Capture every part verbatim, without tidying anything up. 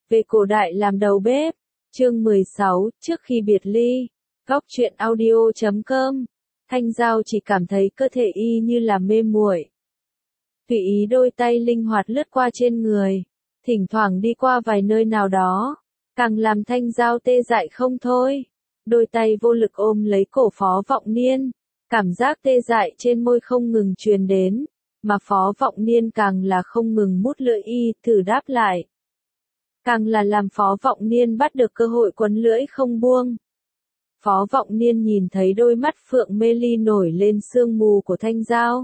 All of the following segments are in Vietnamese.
Về cổ đại làm đầu bếp. Chương mười sáu, trước khi biệt ly. Góc truyện audio chấm com. Thanh Giao chỉ cảm thấy cơ thể y như là mê muội. Tùy ý đôi tay linh hoạt lướt qua trên người, thỉnh thoảng đi qua vài nơi nào đó, càng làm Thanh Giao tê dại không thôi. Đôi tay vô lực ôm lấy cổ Phó Vọng Niên, cảm giác tê dại trên môi không ngừng truyền đến, mà Phó Vọng Niên càng là không ngừng mút lưỡi y thử đáp lại. Càng là làm Phó Vọng Niên bắt được cơ hội quấn lưỡi không buông. Phó Vọng Niên nhìn thấy đôi mắt phượng mê ly nổi lên sương mù của Thanh Giao.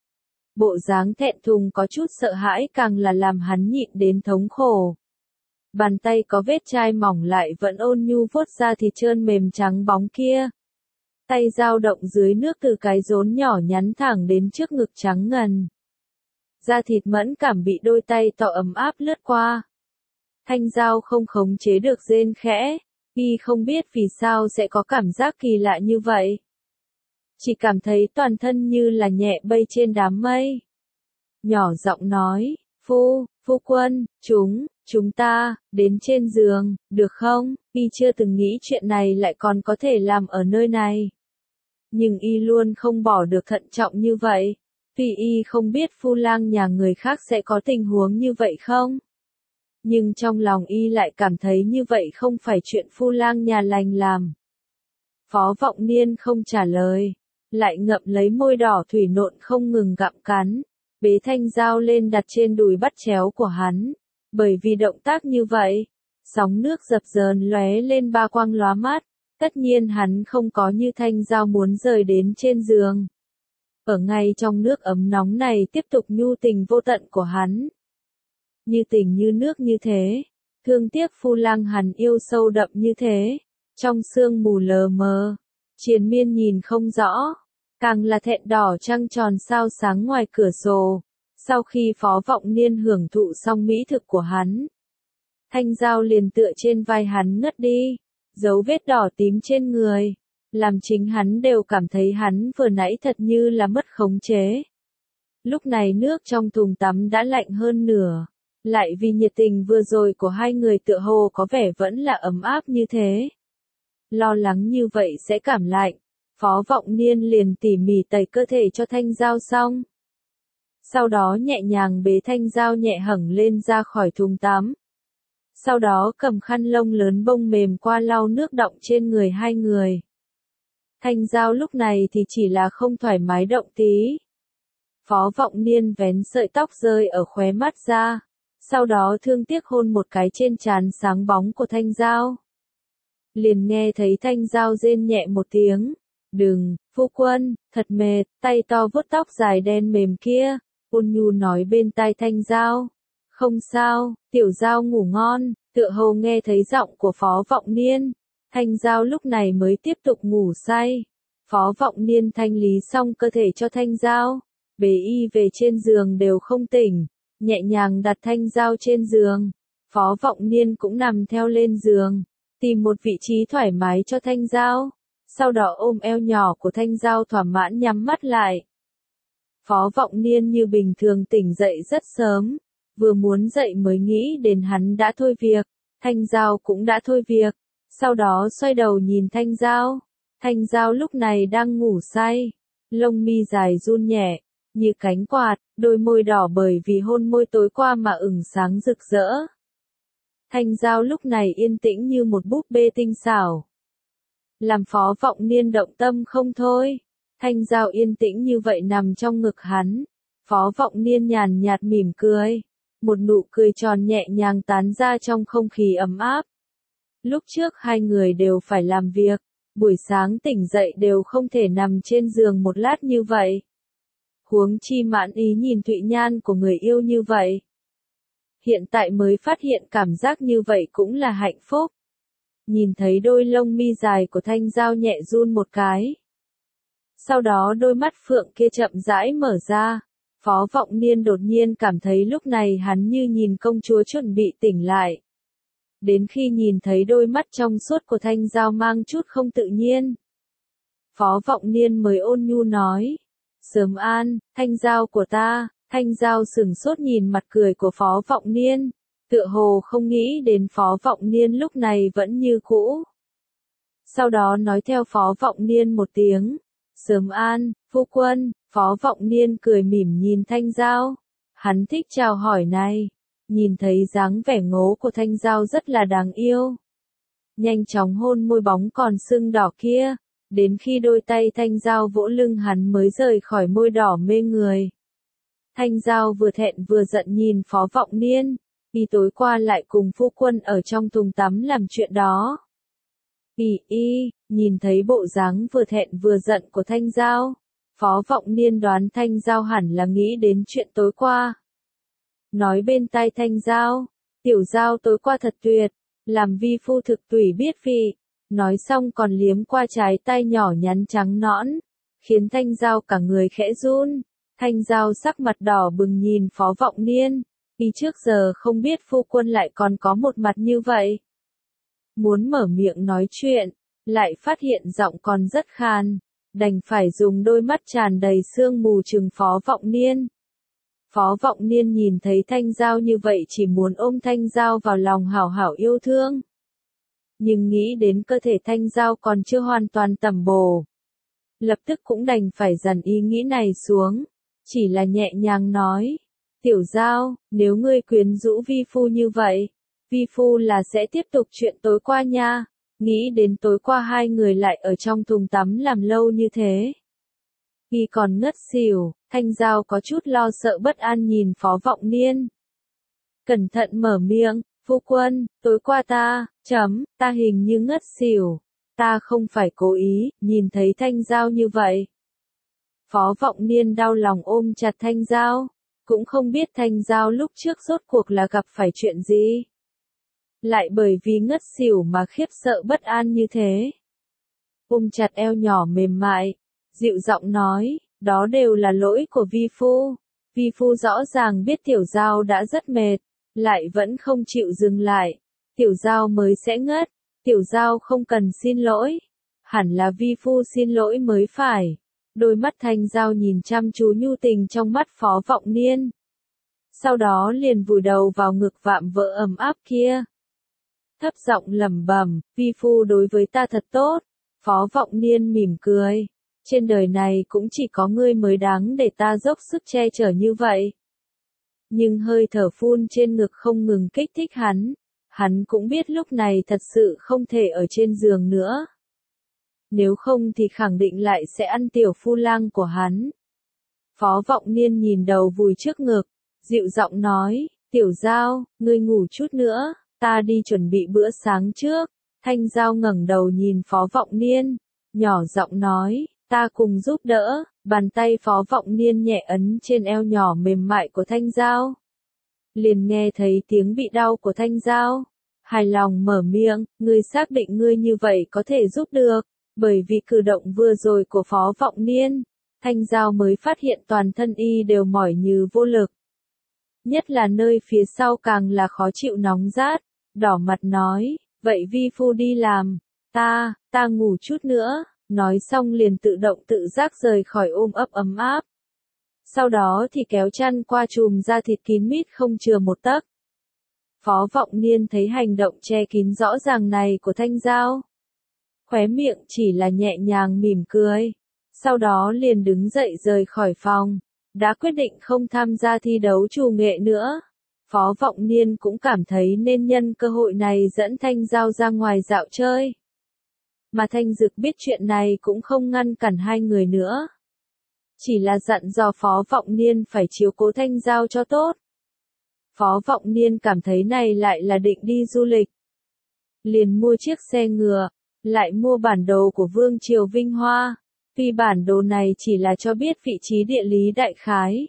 Bộ dáng thẹn thùng có chút sợ hãi càng là làm hắn nhịn đến thống khổ. Bàn tay có vết chai mỏng lại vẫn ôn nhu vuốt ra thịt trơn mềm trắng bóng kia. Tay dao động dưới nước từ cái rốn nhỏ nhắn thẳng đến trước ngực trắng ngần. Da thịt mẫn cảm bị đôi tay to ấm áp lướt qua. Thanh Giao không khống chế được rên khẽ, y không biết vì sao sẽ có cảm giác kỳ lạ như vậy. Chỉ cảm thấy toàn thân như là nhẹ bay trên đám mây. Nhỏ giọng nói, phu, phu quân, chúng, chúng ta, đến trên giường, được không? Y chưa từng nghĩ chuyện này lại còn có thể làm ở nơi này. Nhưng y luôn không bỏ được thận trọng như vậy. Vì y không biết phu lang nhà người khác sẽ có tình huống như vậy không? Nhưng trong lòng y lại cảm thấy như vậy không phải chuyện phu lang nhà lành làm. Phó Vọng Niên không trả lời, lại ngậm lấy môi đỏ thủy nộn không ngừng gặm cắn, bế Thanh Giao lên đặt trên đùi bắt chéo của hắn. Bởi vì động tác như vậy, sóng nước dập dờn lóe lên ba quang lóa mắt, tất nhiên hắn không có như Thanh Giao muốn rời đến trên giường. Ở ngay trong nước ấm nóng này tiếp tục nhu tình vô tận của hắn. Như tình như nước như thế, thương tiếc phu lang hắn yêu sâu đậm như thế, trong sương mù lờ mờ, triền miên nhìn không rõ, càng là thẹn đỏ trăng tròn sao sáng ngoài cửa sổ. Sau khi Phó Vọng Niên hưởng thụ xong mỹ thực của hắn, Thanh Giao liền tựa trên vai hắn ngất đi, dấu vết đỏ tím trên người, làm chính hắn đều cảm thấy hắn vừa nãy thật như là mất khống chế. Lúc này nước trong thùng tắm đã lạnh hơn nửa, lại vì nhiệt tình vừa rồi của hai người tựa hồ có vẻ vẫn là ấm áp như thế. Lo lắng như vậy sẽ cảm lạnh, Phó Vọng Niên liền tỉ mỉ tẩy cơ thể cho Thanh Giao xong. Sau đó nhẹ nhàng bế Thanh Giao nhẹ hẳn lên ra khỏi thùng tắm. Sau đó cầm khăn lông lớn bông mềm qua lau nước đọng trên người hai người. Thanh Giao lúc này thì chỉ là không thoải mái động tí. Phó Vọng Niên vén sợi tóc rơi ở khóe mắt ra, sau đó thương tiếc hôn một cái trên trán sáng bóng của Thanh Giao. Liền nghe thấy Thanh Giao rên nhẹ một tiếng, đừng, phu quân, thật mệt, tay to vuốt tóc dài đen mềm kia. Ôn nhu nói bên tai Thanh Giao, không sao, tiểu Giao ngủ ngon. Tựa hồ nghe thấy giọng của Phó Vọng Niên, Thanh Giao lúc này mới tiếp tục ngủ say. Phó Vọng Niên thanh lý xong cơ thể cho Thanh Giao, bế y về trên giường đều không tỉnh, nhẹ nhàng đặt Thanh Giao trên giường. Phó Vọng Niên cũng nằm theo lên giường, tìm một vị trí thoải mái cho Thanh Giao, sau đó ôm eo nhỏ của Thanh Giao thỏa mãn nhắm mắt lại. Phó Vọng Niên như bình thường tỉnh dậy rất sớm, vừa muốn dậy mới nghĩ đến hắn đã thôi việc, Thanh Giao cũng đã thôi việc, sau đó xoay đầu nhìn Thanh Giao. Thanh Giao lúc này đang ngủ say, lông mi dài run nhẹ, như cánh quạt, đôi môi đỏ bởi vì hôn môi tối qua mà ửng sáng rực rỡ. Thanh Giao lúc này yên tĩnh như một búp bê tinh xảo, làm Phó Vọng Niên động tâm không thôi. Thanh Giao yên tĩnh như vậy nằm trong ngực hắn, Phó Vọng Niên nhàn nhạt mỉm cười, một nụ cười tròn nhẹ nhàng tán ra trong không khí ấm áp. Lúc trước hai người đều phải làm việc, buổi sáng tỉnh dậy đều không thể nằm trên giường một lát như vậy. Huống chi mãn ý nhìn Thụy Nhan của người yêu như vậy. Hiện tại mới phát hiện cảm giác như vậy cũng là hạnh phúc. Nhìn thấy đôi lông mi dài của Thanh Giao nhẹ run một cái. Sau đó đôi mắt phượng kia chậm rãi mở ra, Phó Vọng Niên đột nhiên cảm thấy lúc này hắn như nhìn công chúa chuẩn bị tỉnh lại. Đến khi nhìn thấy đôi mắt trong suốt của Thanh Giao mang chút không tự nhiên, Phó Vọng Niên mới ôn nhu nói, sớm an, Thanh Giao của ta. Thanh Giao sừng sốt nhìn mặt cười của Phó Vọng Niên, tựa hồ không nghĩ đến Phó Vọng Niên lúc này vẫn như cũ. Sau đó nói theo Phó Vọng Niên một tiếng, sớm an, phu quân. Phó Vọng Niên cười mỉm nhìn Thanh Giao, hắn thích chào hỏi này, nhìn thấy dáng vẻ ngố của Thanh Giao rất là đáng yêu. Nhanh chóng hôn môi bóng còn sưng đỏ kia, đến khi đôi tay Thanh Giao vỗ lưng hắn mới rời khỏi môi đỏ mê người. Thanh Giao vừa thẹn vừa giận nhìn Phó Vọng Niên, vì tối qua lại cùng phu quân ở trong thùng tắm làm chuyện đó. Ý y, nhìn thấy bộ dáng vừa thẹn vừa giận của Thanh Giao, Phó Vọng Niên đoán Thanh Giao hẳn là nghĩ đến chuyện tối qua. Nói bên tai Thanh Giao, tiểu Giao tối qua thật tuyệt, làm vi phu thực tùy biết vị. Nói xong còn liếm qua trái tay nhỏ nhắn trắng nõn, khiến Thanh Giao cả người khẽ run. Thanh Giao sắc mặt đỏ bừng nhìn Phó Vọng Niên, vì trước giờ không biết phu quân lại còn có một mặt như vậy. Muốn mở miệng nói chuyện, lại phát hiện giọng còn rất khàn, đành phải dùng đôi mắt tràn đầy sương mù trừng Phó Vọng Niên. Phó Vọng Niên nhìn thấy Thanh Giao như vậy chỉ muốn ôm Thanh Giao vào lòng hảo hảo yêu thương. Nhưng nghĩ đến cơ thể Thanh Giao còn chưa hoàn toàn tẩm bổ, lập tức cũng đành phải dằn ý nghĩ này xuống, chỉ là nhẹ nhàng nói, tiểu Giao, nếu ngươi quyến rũ vi phu như vậy, vi phu là sẽ tiếp tục chuyện tối qua nha. Nghĩ đến tối qua hai người lại ở trong thùng tắm làm lâu như thế. Khi còn ngất xỉu, Thanh Giao có chút lo sợ bất an nhìn Phó Vọng Niên. Cẩn thận mở miệng, phu quân, tối qua ta, chấm, ta hình như ngất xỉu. Ta không phải cố ý, nhìn thấy Thanh Giao như vậy. Phó Vọng Niên đau lòng ôm chặt Thanh Giao, cũng không biết Thanh Giao lúc trước rốt cuộc là gặp phải chuyện gì. Lại bởi vì ngất xỉu mà khiếp sợ bất an như thế. Ôm chặt eo nhỏ mềm mại, dịu giọng nói, đó đều là lỗi của vi phu. Vi phu rõ ràng biết tiểu Giao đã rất mệt, lại vẫn không chịu dừng lại. Tiểu Giao mới sẽ ngất, tiểu Giao không cần xin lỗi. Hẳn là vi phu xin lỗi mới phải. Đôi mắt Thanh Giao nhìn chăm chú nhu tình trong mắt Phó Vọng Niên. Sau đó liền vùi đầu vào ngực vạm vỡ ấm áp kia. Thấp giọng lẩm bẩm, vi phu đối với ta thật tốt. Phó Vọng Niên mỉm cười. Trên đời này cũng chỉ có ngươi mới đáng để ta dốc sức che chở như vậy. Nhưng hơi thở phun trên ngực không ngừng kích thích hắn. Hắn cũng biết lúc này thật sự không thể ở trên giường nữa. Nếu không thì khẳng định lại sẽ ăn tiểu phu lang của hắn. Phó Vọng Niên nhìn đầu vùi trước ngực, dịu giọng nói, tiểu Giao, ngươi ngủ chút nữa, ta đi chuẩn bị bữa sáng trước. Thanh Giao ngẩng đầu nhìn Phó Vọng Niên, nhỏ giọng nói, ta cùng giúp đỡ. Bàn tay Phó Vọng Niên nhẹ ấn trên eo nhỏ mềm mại của Thanh Giao. Liền nghe thấy tiếng bị đau của Thanh Giao. Hài lòng mở miệng, ngươi xác định ngươi như vậy có thể giúp được. Bởi vì cử động vừa rồi của Phó Vọng Niên, Thanh Giao mới phát hiện toàn thân y đều mỏi như vô lực. Nhất là nơi phía sau càng là khó chịu nóng rát, đỏ mặt nói, vậy vi phu đi làm, ta, ta ngủ chút nữa, nói xong liền tự động tự giác rời khỏi ôm ấp ấm áp. Sau đó thì kéo chăn qua chùm da thịt kín mít không chừa một tấc. Phó Vọng Niên thấy hành động che kín rõ ràng này của Thanh Giao. Khóe miệng chỉ là nhẹ nhàng mỉm cười. Sau đó liền đứng dậy rời khỏi phòng. Đã quyết định không tham gia thi đấu trù nghệ nữa. Phó Vọng Niên cũng cảm thấy nên nhân cơ hội này dẫn Thanh Giao ra ngoài dạo chơi. Mà Thanh Dực biết chuyện này cũng không ngăn cản hai người nữa. Chỉ là dặn dò Phó Vọng Niên phải chiếu cố Thanh Giao cho tốt. Phó Vọng Niên cảm thấy này lại là định đi du lịch. Liền mua chiếc xe ngựa, lại mua bản đồ của Vương Triều Vinh Hoa. Tuy bản đồ này chỉ là cho biết vị trí địa lý đại khái.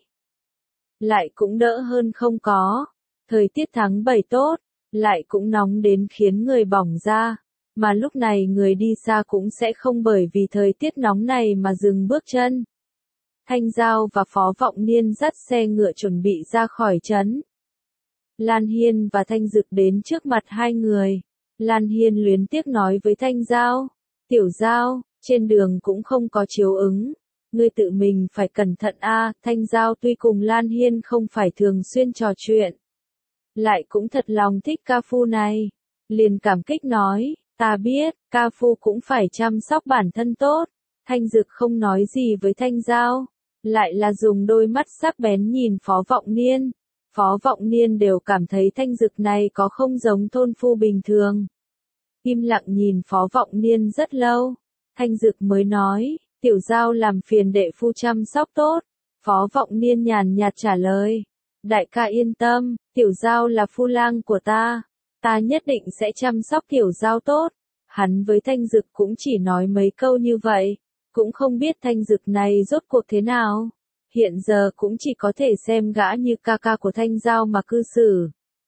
Lại cũng đỡ hơn không có. Thời tiết tháng bảy tốt, lại cũng nóng đến khiến người bỏng ra. Mà lúc này người đi xa cũng sẽ không bởi vì thời tiết nóng này mà dừng bước chân. Thanh Giao và Phó Vọng Niên dắt xe ngựa chuẩn bị ra khỏi trấn. Lan Hiên và Thanh Dực đến trước mặt hai người. Lan Hiên luyến tiếc nói với Thanh Giao, tiểu Giao, trên đường cũng không có chiếu ứng. Ngươi tự mình phải cẩn thận a. Thanh Giao tuy cùng Lan Hiên không phải thường xuyên trò chuyện. lại cũng thật lòng thích ca phu này. Liền cảm kích nói, ta biết, ca phu cũng phải chăm sóc bản thân tốt. Thanh Dực không nói gì với Thanh Giao, lại là dùng đôi mắt sắc bén nhìn Phó Vọng Niên. Phó Vọng Niên đều cảm thấy Thanh Dực này có không giống thôn phu bình thường. Im lặng nhìn Phó Vọng Niên rất lâu, Thanh Dực mới nói, tiểu Giao làm phiền đệ phu chăm sóc tốt. Phó Vọng Niên nhàn nhạt trả lời, đại ca yên tâm, tiểu Giao là phu lang của ta, ta nhất định sẽ chăm sóc tiểu Giao tốt. Hắn với Thanh Dực cũng chỉ nói mấy câu như vậy, cũng không biết Thanh Dực này rốt cuộc thế nào. Hiện giờ cũng chỉ có thể xem gã như ca ca của Thanh Giao mà cư xử.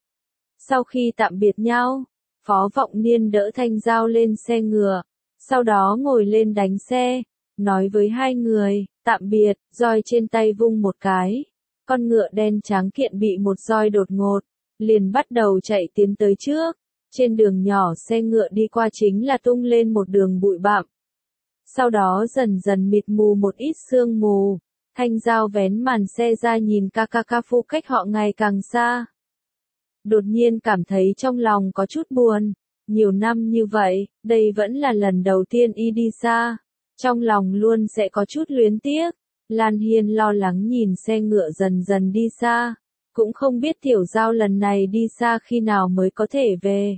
Sau khi tạm biệt nhau, Phó Vọng Niên đỡ Thanh Giao lên xe ngựa, sau đó ngồi lên đánh xe, nói với hai người, tạm biệt, roi trên tay vung một cái. Con ngựa đen trắng kiện bị một roi đột ngột, liền bắt đầu chạy tiến tới trước. Trên đường nhỏ xe ngựa đi qua chính là tung lên một đường bụi bặm. Sau đó dần dần mịt mù một ít sương mù. Thanh Giao vén màn xe ra nhìn ca ca ca phu cách họ ngày càng xa. Đột nhiên cảm thấy trong lòng có chút buồn. Nhiều năm như vậy, đây vẫn là lần đầu tiên y đi xa. Trong lòng luôn sẽ có chút luyến tiếc. Lan Hiên lo lắng nhìn xe ngựa dần dần đi xa. Cũng không biết Tiểu Giao lần này đi xa khi nào mới có thể về.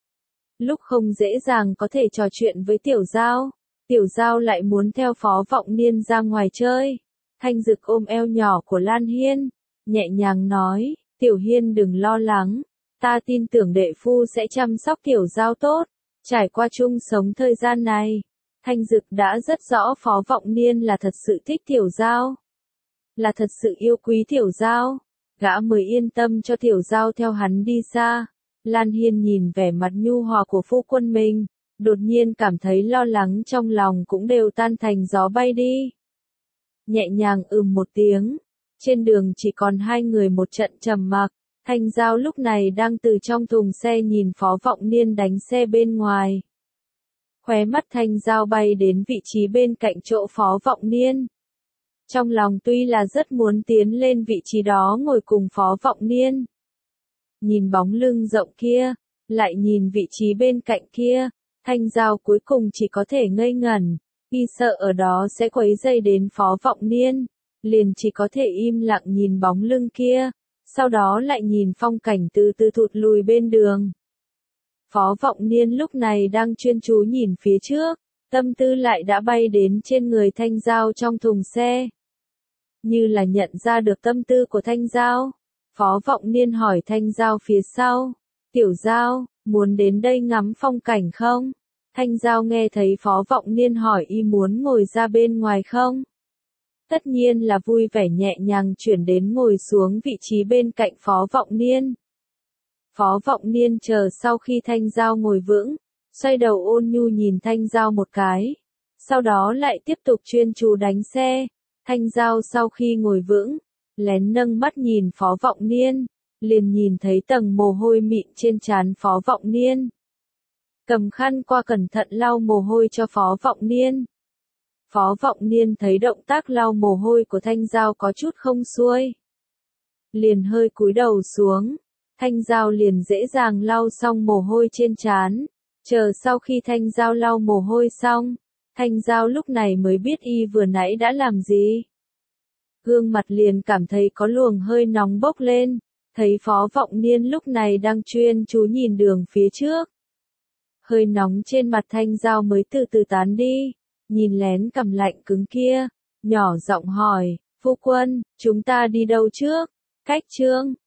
Lúc không dễ dàng có thể trò chuyện với Tiểu Giao, Tiểu Giao lại muốn theo Phó Vọng Niên ra ngoài chơi. Thanh Dực ôm eo nhỏ của Lan Hiên, nhẹ nhàng nói, Tiểu Hiên đừng lo lắng, ta tin tưởng đệ phu sẽ chăm sóc Tiểu Giao tốt. Trải qua chung sống thời gian này, Thanh Dực đã rất rõ Phó Vọng Niên là thật sự thích Tiểu Giao, là thật sự yêu quý Tiểu Giao, gã mới yên tâm cho Tiểu Giao theo hắn đi xa. Lan Hiên nhìn vẻ mặt nhu hòa của phu quân mình, đột nhiên cảm thấy lo lắng trong lòng cũng đều tan thành gió bay đi. Nhẹ nhàng ừm một tiếng, trên đường chỉ còn hai người một trận trầm mặc. Thanh Giao lúc này đang từ trong thùng xe nhìn Phó Vọng Niên đánh xe bên ngoài. Khóe mắt Thanh Giao bay đến vị trí bên cạnh chỗ Phó Vọng Niên. Trong lòng tuy là rất muốn tiến lên vị trí đó ngồi cùng Phó Vọng Niên. Nhìn bóng lưng rộng kia, lại nhìn vị trí bên cạnh kia, Thanh Giao cuối cùng chỉ có thể ngây ngẩn, y sợ ở đó sẽ quấy rầy đến Phó Vọng Niên, liền chỉ có thể im lặng nhìn bóng lưng kia, sau đó lại nhìn phong cảnh từ từ thụt lùi bên đường. Phó Vọng Niên lúc này đang chuyên chú nhìn phía trước, tâm tư lại đã bay đến trên người Thanh Giao trong thùng xe. Như là nhận ra được tâm tư của Thanh Giao, Phó Vọng Niên hỏi Thanh Giao phía sau, Tiểu Giao, muốn đến đây ngắm phong cảnh không? Thanh Giao nghe thấy Phó Vọng Niên hỏi y muốn ngồi ra bên ngoài không? Tất nhiên là vui vẻ nhẹ nhàng chuyển đến ngồi xuống vị trí bên cạnh Phó Vọng Niên. Phó Vọng Niên chờ sau khi Thanh Giao ngồi vững, xoay đầu ôn nhu nhìn Thanh Giao một cái, sau đó lại tiếp tục chuyên chú đánh xe. Thanh Giao sau khi ngồi vững, lén nâng mắt nhìn Phó Vọng Niên, liền nhìn thấy tầng mồ hôi mịn trên trán Phó Vọng Niên. Cầm khăn qua cẩn thận lau mồ hôi cho Phó Vọng Niên. Phó Vọng Niên thấy động tác lau mồ hôi của Thanh Giao có chút không xuôi, liền hơi cúi đầu xuống. Thanh Giao liền dễ dàng lau xong mồ hôi trên trán. Chờ sau khi Thanh Giao lau mồ hôi xong, Thanh Giao lúc này mới biết y vừa nãy đã làm gì. Gương mặt liền cảm thấy có luồng hơi nóng bốc lên, thấy Phó Vọng Niên lúc này đang chuyên chú nhìn đường phía trước. Hơi nóng trên mặt Thanh Giao mới từ từ tán đi, nhìn lén cằm lạnh cứng kia, nhỏ giọng hỏi, phu quân, chúng ta đi đâu trước? Cách Trương,